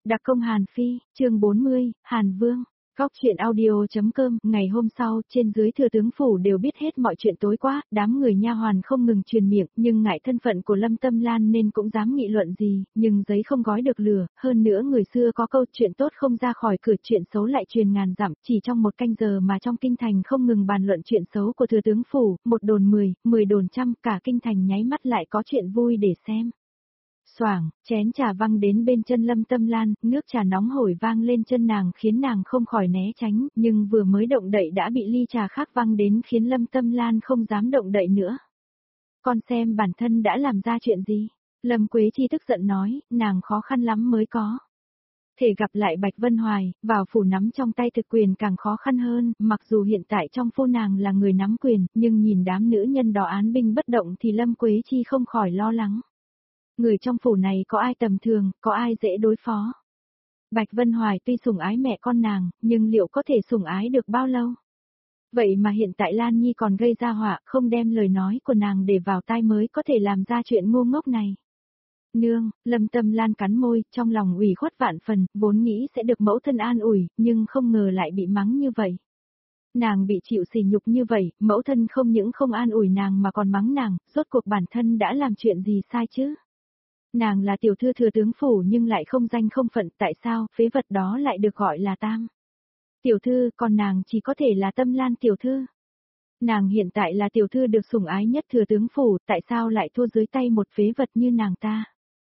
Đặc công Hàn Phi, chương 40, Hàn Vương. Góc chuyện audio.com. Ngày hôm sau, trên dưới thừa tướng phủ đều biết hết mọi chuyện tối qua, đám người nha hoàn không ngừng truyền miệng, nhưng ngại thân phận của Lâm Tâm Lan nên cũng dám nghị luận gì, nhưng giấy không gói được lửa, hơn nữa người xưa có câu chuyện tốt không ra khỏi cửa, chuyện xấu lại truyền ngàn dặm, chỉ trong một canh giờ mà trong kinh thành không ngừng bàn luận chuyện xấu của thừa tướng phủ, một đồn 10, 10 đồn trăm, cả kinh thành nháy mắt lại có chuyện vui để xem. Xoảng, chén trà văng đến bên chân Lâm Tâm Lan, nước trà nóng hổi vang lên chân nàng khiến nàng không khỏi né tránh, nhưng vừa mới động đậy đã bị ly trà khác văng đến khiến Lâm Tâm Lan không dám động đậy nữa. Con xem bản thân đã làm ra chuyện gì? Lâm Quế Chi tức giận nói, nàng khó khăn lắm mới có thể gặp lại Bạch Vân Hoài, vào phủ nắm trong tay thực quyền càng khó khăn hơn, mặc dù hiện tại trong phủ nàng là người nắm quyền, nhưng nhìn đám nữ nhân đó án binh bất động thì Lâm Quế Chi không khỏi lo lắng. Người trong phủ này có ai tầm thường, có ai dễ đối phó. Bạch Vân Hoài tuy sủng ái mẹ con nàng, nhưng liệu có thể sủng ái được bao lâu? Vậy mà hiện tại Lan Nhi còn gây ra họa, không đem lời nói của nàng để vào tai mới có thể làm ra chuyện ngu ngốc này. Nương, Lâm Tâm Lan cắn môi, trong lòng ủy khuất vạn phần, vốn nghĩ sẽ được mẫu thân an ủi, nhưng không ngờ lại bị mắng như vậy. Nàng bị chịu sỉ nhục như vậy, mẫu thân không những không an ủi nàng mà còn mắng nàng, rốt cuộc bản thân đã làm chuyện gì sai chứ? Nàng là tiểu thư thừa tướng phủ nhưng lại không danh không phận, tại sao phế vật đó lại được gọi là tam tiểu thư, còn nàng chỉ có thể là Tâm Lan tiểu thư. Nàng hiện tại là tiểu thư được sủng ái nhất thừa tướng phủ, tại sao lại thua dưới tay một phế vật như nàng ta?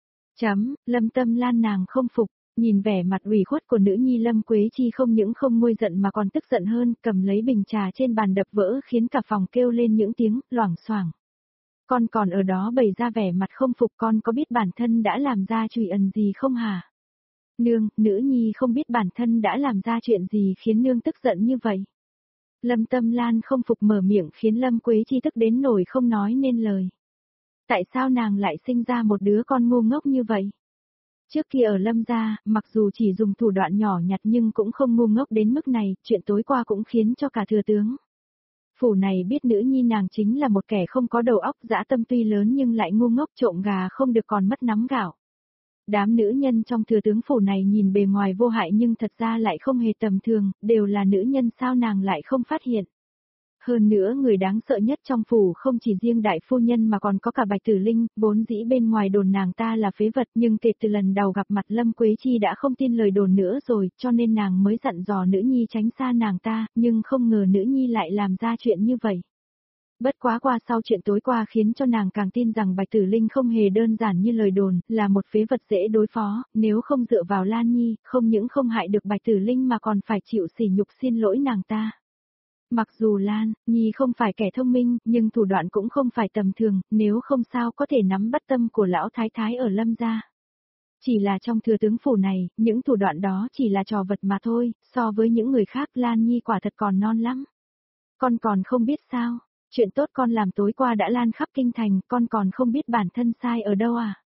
Lâm Tâm Lan nàng không phục, nhìn vẻ mặt ủy khuất của nữ nhi Lâm Quế Chi không những không nguôi giận mà còn tức giận hơn, cầm lấy bình trà trên bàn đập vỡ khiến cả phòng kêu lên những tiếng loảng xoảng. Con còn ở đó bày ra vẻ mặt không phục, con có biết bản thân đã làm ra chuyện ẩn gì không hả? Nương, nữ nhi không biết bản thân đã làm ra chuyện gì khiến nương tức giận như vậy. Lâm Tâm Lan không phục mở miệng khiến Lâm Quế Chi tức đến nổi không nói nên lời. Tại sao nàng lại sinh ra một đứa con ngu ngốc như vậy? Trước kia ở Lâm gia, mặc dù chỉ dùng thủ đoạn nhỏ nhặt nhưng cũng không ngu ngốc đến mức này, chuyện tối qua cũng khiến cho cả thừa tướng phủ này biết nữ nhi nàng chính là một kẻ không có đầu óc, dã tâm tuy lớn nhưng lại ngu ngốc, trộm gà không được còn mất nắm gạo. Đám nữ nhân trong thừa tướng phủ này nhìn bề ngoài vô hại nhưng thật ra lại không hề tầm thường, đều là nữ nhân, sao nàng lại không phát hiện. Hơn nữa người đáng sợ nhất trong phủ không chỉ riêng đại phu nhân mà còn có cả Bạch Tử Linh, vốn dĩ bên ngoài đồn nàng ta là phế vật nhưng kể từ lần đầu gặp mặt Lâm Quế Chi đã không tin lời đồn nữa rồi, cho nên nàng mới dặn dò nữ nhi tránh xa nàng ta, nhưng không ngờ nữ nhi lại làm ra chuyện như vậy. Bất quá qua sau chuyện tối qua khiến cho nàng càng tin rằng Bạch Tử Linh không hề đơn giản như lời đồn, là một phế vật dễ đối phó, nếu không dựa vào Lan Nhi, không những không hại được Bạch Tử Linh mà còn phải chịu sỉ nhục xin lỗi nàng ta. Mặc dù Lan Nhi không phải kẻ thông minh, nhưng thủ đoạn cũng không phải tầm thường, nếu không sao có thể nắm bắt tâm của lão thái thái ở Lâm gia. Chỉ là trong thừa tướng phủ này, những thủ đoạn đó chỉ là trò vật mà thôi, so với những người khác Lan Nhi quả thật còn non lắm. Con còn không biết sao, chuyện tốt con làm tối qua đã lan khắp kinh thành, con còn không biết bản thân sai ở đâu à?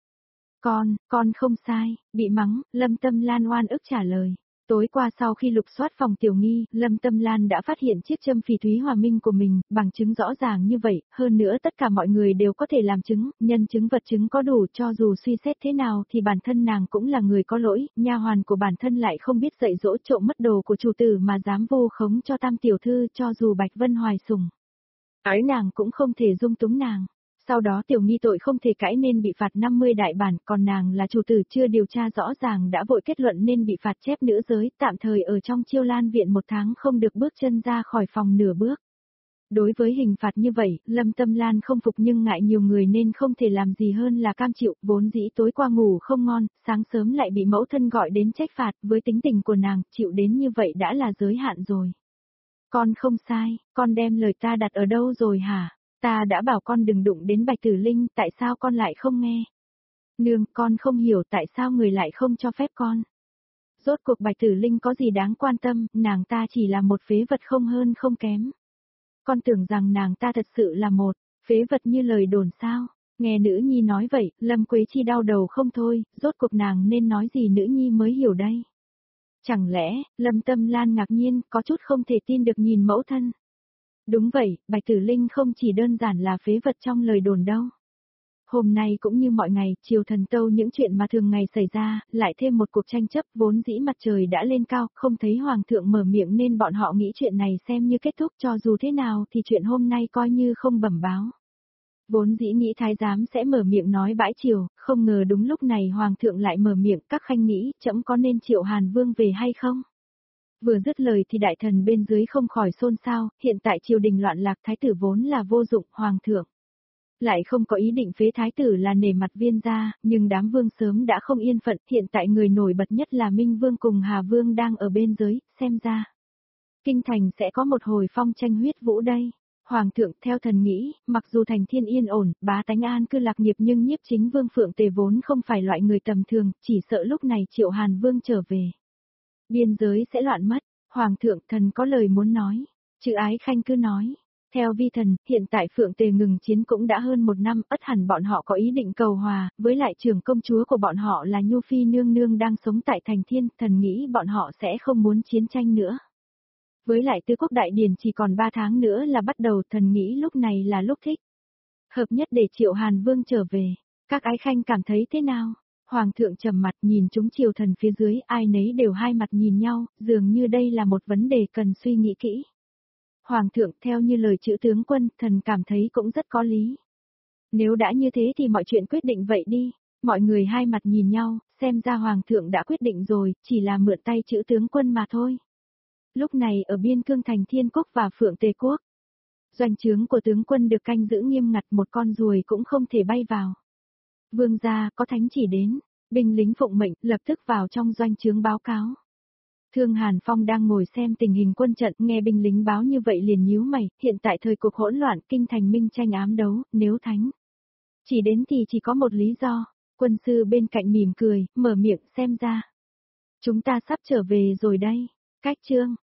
Con không sai, bị mắng, Lâm Tâm Lan oan ức trả lời. Tối qua sau khi lục soát phòng Tiểu Nghi, Lâm Tâm Lan đã phát hiện chiếc châm phỉ thúy hòa minh của mình, bằng chứng rõ ràng như vậy, hơn nữa tất cả mọi người đều có thể làm chứng, nhân chứng vật chứng có đủ, cho dù suy xét thế nào thì bản thân nàng cũng là người có lỗi, nha hoàn của bản thân lại không biết dạy dỗ, trộm mất đồ của chủ tử mà dám vu khống cho tam tiểu thư, cho dù Bạch Vân Hoài sủng ái nàng cũng không thể dung túng nàng. Sau đó Tiểu Nghi tội không thể cãi nên bị phạt 50 đại bản, còn nàng là chủ tử chưa điều tra rõ ràng đã vội kết luận nên bị phạt chép nữ giới, tạm thời ở trong Chiêu Lan viện 1 tháng không được bước chân ra khỏi phòng nửa bước. Đối với hình phạt như vậy, Lâm Tâm Lan không phục nhưng ngại nhiều người nên không thể làm gì hơn là cam chịu, vốn dĩ tối qua ngủ không ngon, sáng sớm lại bị mẫu thân gọi đến trách phạt, với tính tình của nàng, chịu đến như vậy đã là giới hạn rồi. Con không sai, con đem lời ta đặt ở đâu rồi hả? Ta đã bảo con đừng đụng đến Bạch Tử Linh, tại sao con lại không nghe? Nương, con không hiểu tại sao người lại không cho phép con. Rốt cuộc Bạch Tử Linh có gì đáng quan tâm, nàng ta chỉ là một phế vật không hơn không kém. Con tưởng rằng nàng ta thật sự là một phế vật như lời đồn sao? Nghe nữ nhi nói vậy, Lâm Quế Chi đau đầu không thôi, rốt cuộc nàng nên nói gì nữ nhi mới hiểu đây? Chẳng lẽ, Lâm Tâm Lan ngạc nhiên, có chút không thể tin được nhìn mẫu thân. Đúng vậy, Bạch Tử Linh không chỉ đơn giản là phế vật trong lời đồn đâu. Hôm nay cũng như mọi ngày, triều thần tâu những chuyện mà thường ngày xảy ra, lại thêm một cuộc tranh chấp vốn dĩ mặt trời đã lên cao, không thấy hoàng thượng mở miệng nên bọn họ nghĩ chuyện này xem như kết thúc cho dù thế nào thì chuyện hôm nay coi như không bẩm báo. Vốn dĩ nghĩ thái giám sẽ mở miệng nói bãi triều, không ngờ đúng lúc này hoàng thượng lại mở miệng, các khanh nghĩ, trẫm có nên triệu Hàn Vương về hay không? Vừa dứt lời thì đại thần bên dưới không khỏi xôn xao, hiện tại triều đình loạn lạc thái tử vốn là vô dụng, hoàng thượng lại không có ý định phế thái tử là nể mặt viên gia, nhưng đám vương sớm đã không yên phận, hiện tại người nổi bật nhất là Minh Vương cùng Hà Vương đang ở bên dưới, xem ra kinh thành sẽ có một hồi phong tranh huyết vũ đây. Hoàng thượng theo thần nghĩ, mặc dù thành thiên yên ổn, bá tánh an cư lạc nghiệp nhưng nhiếp chính Vương Phượng Tề vốn không phải loại người tầm thường, chỉ sợ lúc này Triệu Hàn Vương trở về, biên giới sẽ loạn mất. Hoàng thượng, thần có lời muốn nói. Chữ Ái Khanh cứ nói. Theo vi thần, hiện tại Phượng Tề ngừng chiến cũng đã hơn 1 năm, ắt hẳn bọn họ có ý định cầu hòa, với lại trưởng công chúa của bọn họ là Nhu Phi nương nương đang sống tại thành thiên, thần nghĩ bọn họ sẽ không muốn chiến tranh nữa. Với lại Tư Quốc Đại Điển chỉ còn 3 tháng nữa là bắt đầu, thần nghĩ lúc này là lúc thích hợp nhất để Triệu Hàn Vương trở về. Các ái khanh cảm thấy thế nào? Hoàng thượng trầm mặt nhìn chúng triều thần phía dưới, ai nấy đều hai mặt nhìn nhau, dường như đây là một vấn đề cần suy nghĩ kỹ. Hoàng thượng, theo như lời chữ tướng quân, thần cảm thấy cũng rất có lý. Nếu đã như thế thì mọi chuyện quyết định vậy đi. Mọi người hai mặt nhìn nhau, xem ra hoàng thượng đã quyết định rồi, chỉ là mượn tay chữ tướng quân mà thôi. Lúc này ở biên cương thành Thiên Quốc và Phượng Tề Quốc, doanh trướng của tướng quân được canh giữ nghiêm ngặt, một con ruồi cũng không thể bay vào. Vương gia, có thánh chỉ đến, binh lính phụng mệnh lập tức vào trong doanh trướng báo cáo. Thương Hàn Phong đang ngồi xem tình hình quân trận, nghe binh lính báo như vậy liền nhíu mày, hiện tại thời cuộc hỗn loạn, kinh thành minh tranh ám đấu, nếu thánh chỉ đến thì chỉ có một lý do. Quân sư bên cạnh mỉm cười, mở miệng, xem ra chúng ta sắp trở về rồi đây. Cách chương